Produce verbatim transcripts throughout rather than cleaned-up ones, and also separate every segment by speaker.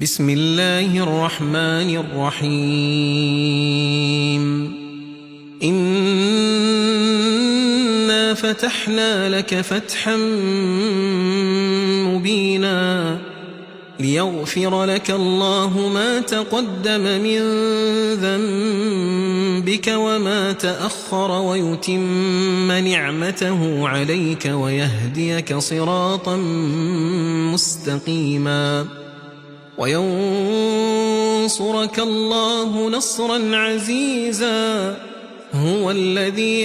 Speaker 1: بسم الله الرحمن الرحيم إنا فتحنا لك فتحا مبينا ليغفر لك الله ما تقدم من ذنبك وما تأخر ويتم نعمته عليك ويهديك صراطا مستقيما وينصرك الله نصرا عزيزا هو الذي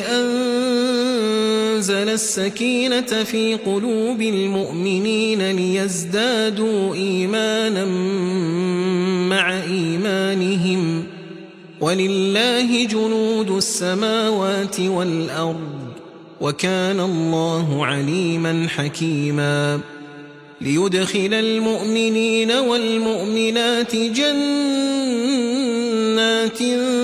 Speaker 1: أنزل السكينة في قلوب المؤمنين ليزدادوا إيمانا مع إيمانهم ولله جنود السماوات والأرض وكان الله عليما حكيما ليدخل المؤمنين والمؤمنات جنات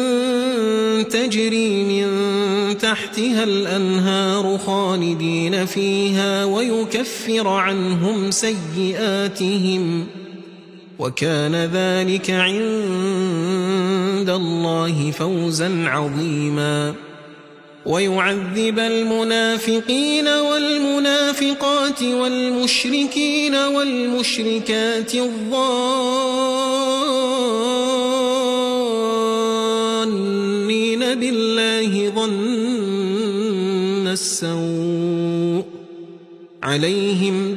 Speaker 1: تجري من تحتها الأنهار خالدين فيها ويكفر عنهم سيئاتهم وكان ذلك عند الله فوزا عظيما ويعذب المنافقين والمنافقات والمشركين والمشركات الظانين بالله ظن السوء عليهم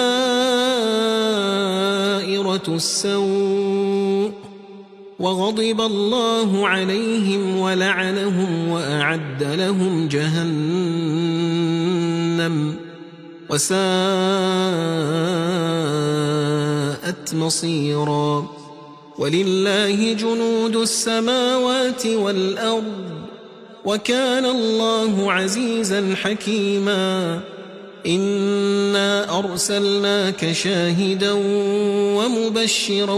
Speaker 1: دائرة السوء وغضب الله عليهم ولعنهم وأعد لهم جهنم وساءت مصيرا ولله جنود السماوات والأرض وكان الله عزيزا حكيما إنا أرسلناك شاهدا ومبشرا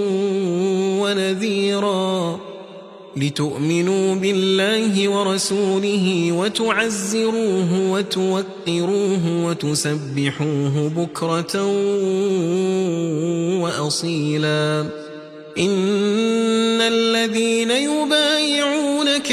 Speaker 1: ونذيرا لتؤمنوا بالله ورسوله وتعزروه وتوقروه وتسبحوه بكرة وأصيلا إن الذين يبايعونك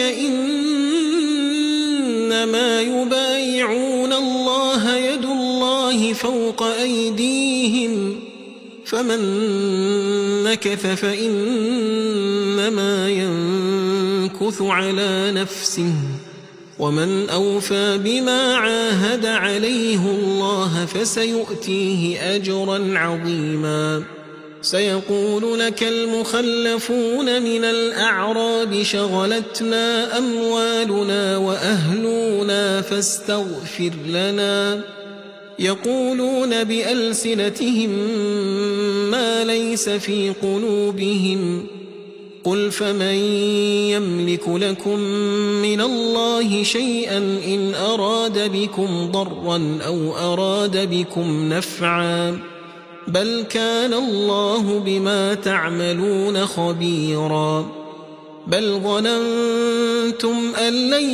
Speaker 1: إنما يبايعون الله يد الله فوق أيديهم فمن نكث فإنما ينكث على نفسه ومن أوفى بما عاهد عليه الله فسيؤتيه أجرا عظيما سيقول لك المخلفون من الأعراب شغلتنا أموالنا وأهلنا فاستغفر لنا يقولون بألسنتهم ما ليس في قلوبهم قل فمن يملك لكم من الله شيئا إن أراد بكم ضرا أو أراد بكم نفعا بل كان الله بما تعملون خبيرا بل ظننتم أن لن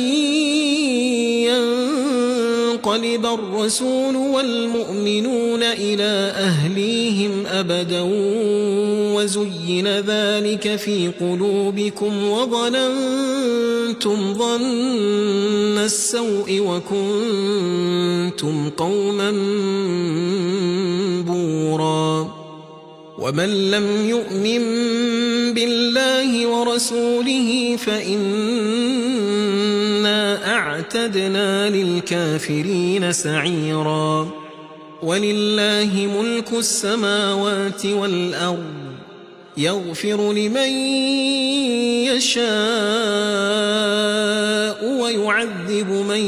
Speaker 1: ينقلب الرسول والمؤمنون إلى أهليهم أبدا وزين ذلك في قلوبكم وظننتم ظن السوء وكنتم قوما بورا ومن لم يؤمن بالله ورسوله فإنا أعتدنا للكافرين سعيرا ولله ملك السماوات والأرض يغفر لمن يشاء ويعذب من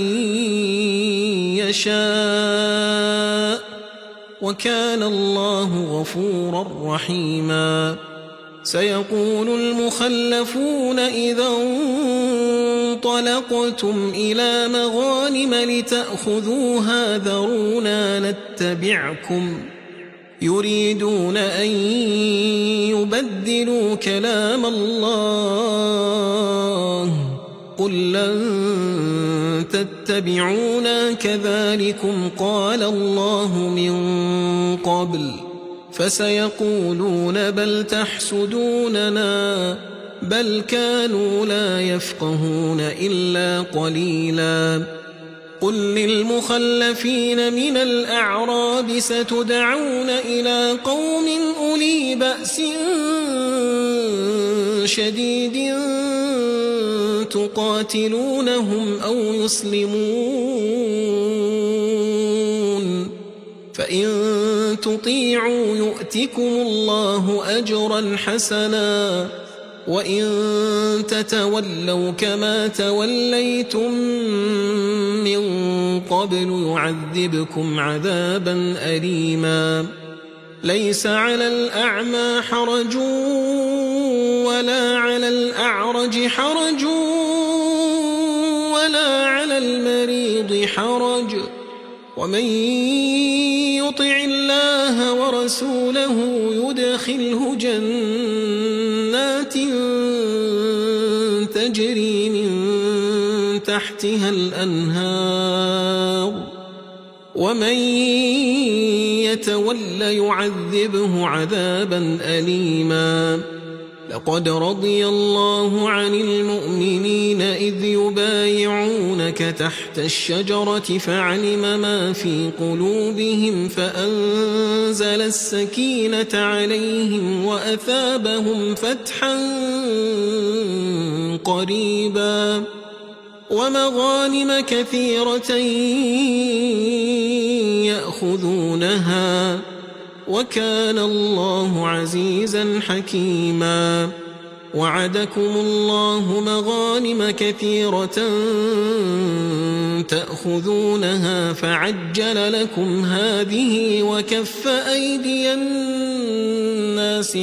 Speaker 1: يشاء وكان الله غفورا رحيما سيقول المخلفون إذا انطلقتم إلى مغانم لتأخذوها ذرونا نتبعكم يريدون أن يبدلوا كلام الله قل لن تتبعونا كذلكم قال الله من قبل فسيقولون بل تحسدوننا بل كانوا لا يفقهون إلا قليلا قل للمخلفين من الأعراب ستدعون إلى قوم أولي بأس شديد تقاتلونهم أو يسلمون فإن تطيعوا يؤتكم الله أجرا حسنا وإن تتولوا كما توليتم من قبل يعذبكم عذابا أليما ليس على الأعمى حرج ولا على الأعرج حرج ولا على المريض حرج ومن يطع الله ورسوله يدخله جنات تجري من تحتها الأنهار ومن يتول يعذبه عذابا أليما لقد رضي الله عن المؤمنين إذ يبايعونك تحت الشجرة فعلم ما في قلوبهم فأنزل السكينة عليهم وأثابهم فتحا قريبا ومغانم كثيرة يأخذونها وكان الله عزيزا حكيما وعدكم الله مغانم كثيرة تأخذونها فعجل لكم هذه وكف أيدي الناس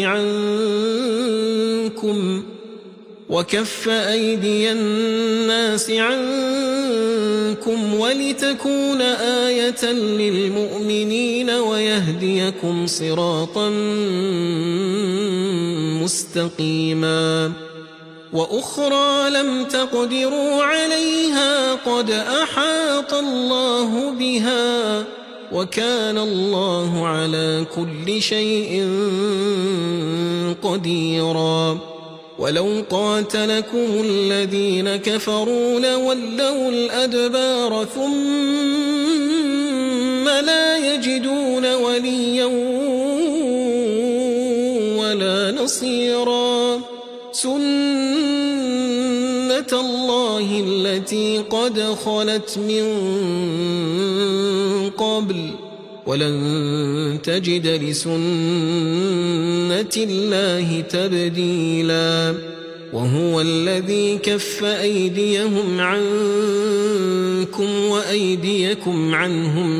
Speaker 1: عنكم وكف أيدي الناس عنكم ولتكون آية للمؤمنين ويهديكم صراطا مستقيما وأخرى لم تقدروا عليها قد أحاط الله بها وكان الله على كل شيء قديرا ولو قاتلكم الذين كفروا لولوا الأدبار ثم لا يجدون وليا ولا نصيرا سنة الله التي قد خلت من قبل ولن تجد لسنة الله تبديلا وهو الذي كف أيديهم عنكم وأيديكم عنهم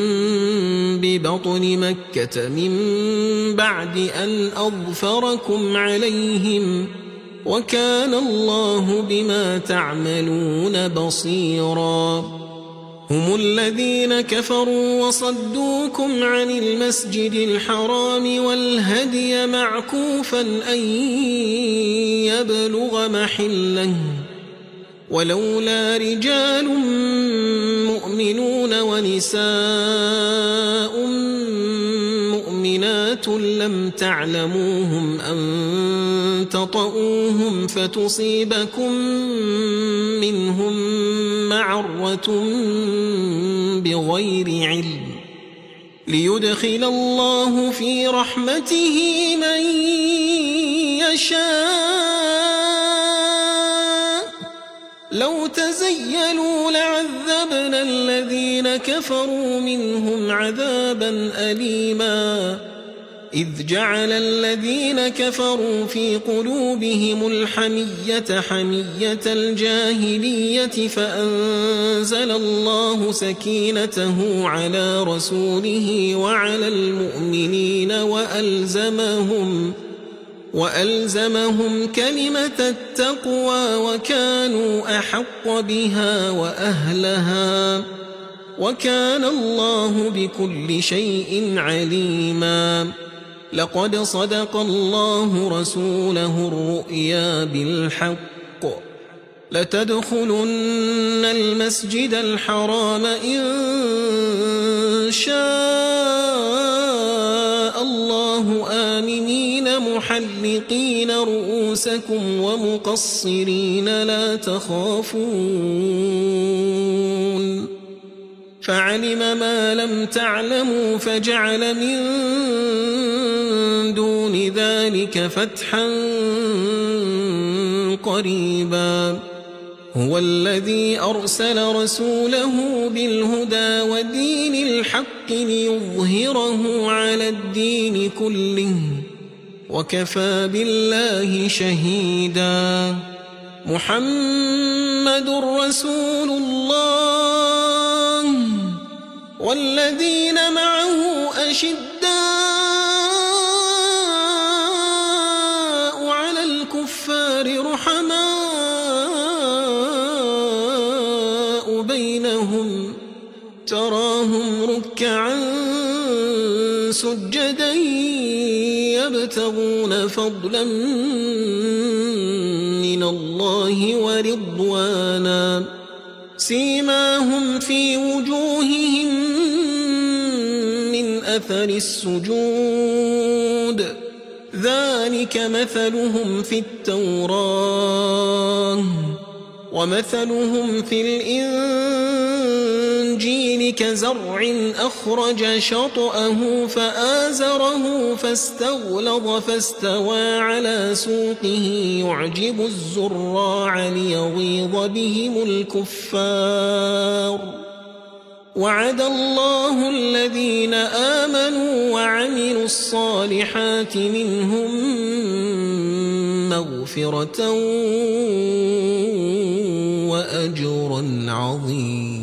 Speaker 1: ببطن مكة من بعد أن أظفركم عليهم وكان الله بما تعملون بصيرا هم الذين كفروا وصدوكم عن المسجد الحرام والهدي معكوفا أن يبلغ محله ولولا رجال مؤمنون ونساء مؤمنات لم تعلموهم أن تطؤوهم فتصيبكم منهم معرة بغير علم ليدخل الله في رحمته من يشاء لو تزيلوا لعذبنا الذين كفروا منهم عذابا أليما إذ جعل الذين كفروا في قلوبهم الحمية حمية الجاهلية فأنزل الله سكينته على رسوله وعلى المؤمنين وألزمهم وألزمهم كلمة التقوى وكانوا أحق بها وأهلها وكان الله بكل شيء عليما لقد صدق الله رسوله الرؤيا بالحق لتدخلن المسجد الحرام إن شاء الله محلقين رؤوسكم ومقصرين لا تخافون فعلم ما لم تعلموا فجعل من دون ذلك فتحا قريبا هو الذي أرسل رسوله بالهدى ودين الحق ليظهره على الدين كله وكفى بالله شهيدا محمد رسول الله والذين معه أشداء على الكفار رحماء بينهم تراهم ركعا سجدا يبتغون فضلا من الله ورضوانا سيماهم في وجوههم من أثر السجود ذلك مثلهم في التوراة ومثلهم في الإنجيل كزرع أخرج شطأه فآزره فاستغلظ فاستوى على سوقه يعجب الزراع ليغيظ بهم الكفار وعد الله الذين آمنوا وعملوا الصالحات منهم مغفرة وأجرا عظيما.